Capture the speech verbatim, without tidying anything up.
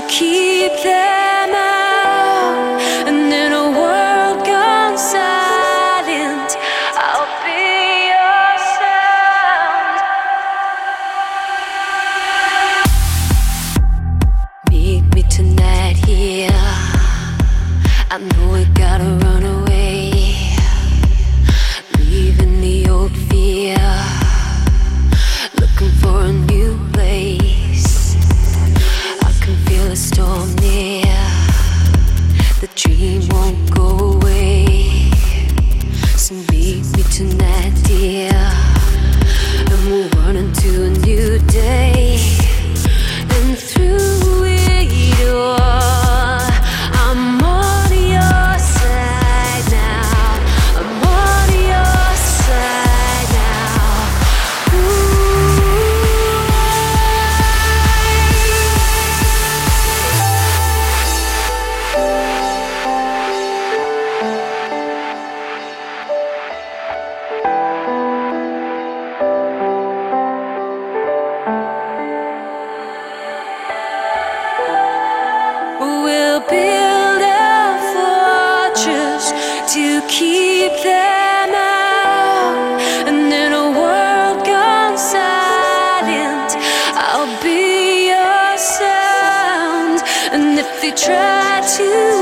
keep them out. And in a world gone silent, I'll be your sound. Meet me tonight here. I know we gotta run away, leaving the old fear, looking for a new place. I can feel a storm near, the dream won't go away. So meet me tonight, dear, and we'll run into a new day. And through it all, I'm on your side now. I'm on your side now. Ooh. We'll build a fortress to keep them out. And in a world gone silent, I'll be your sound. And if they try to